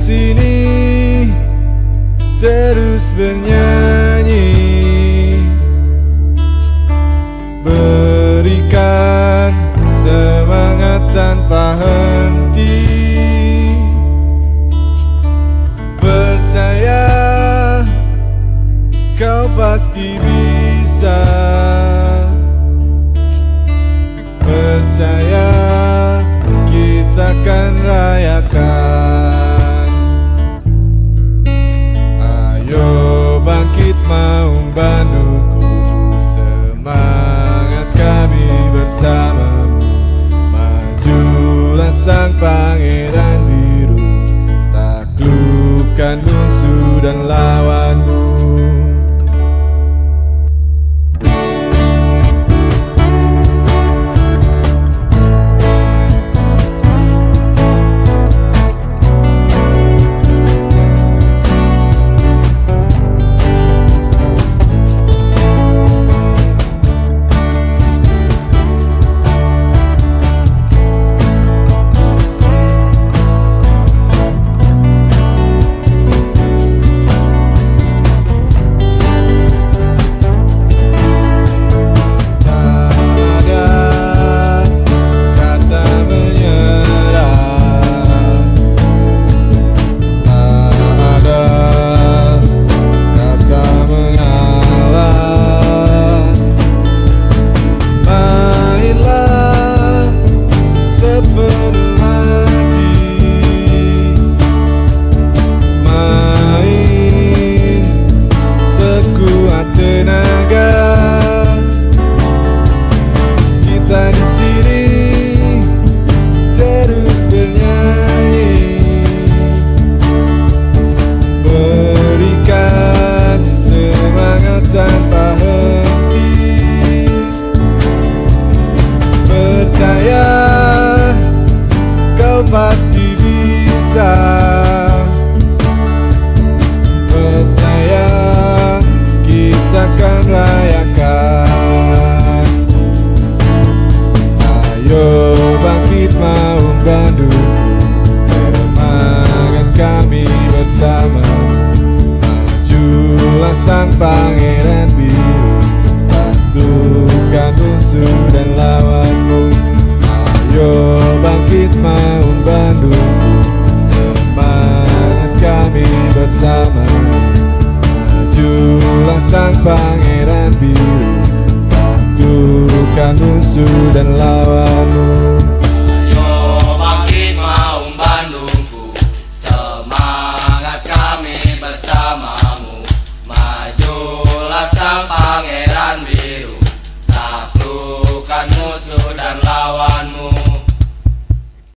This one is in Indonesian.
sini terus bernyanyi, berikan semangat tanpa henti. Percaya kau pasti bisa, percaya kita akan rayakan. Ayo bangkit Maung Bandungku, semangat kami bersamamu. Majulah sang pangeran biru, taklukkan musuh dan lawanmu. Pasti bisa, percaya kita akan rayakan. Ayo bangkit Maung Bandung, semangat kami bersama. Majulah sang pangeran biru, taklukkan musuh dan lawanmu. Ayo bangkit Maung Bandung, semangat kami bersama. Majulah sang pangeran biru, taklukkan musuh dan lawan.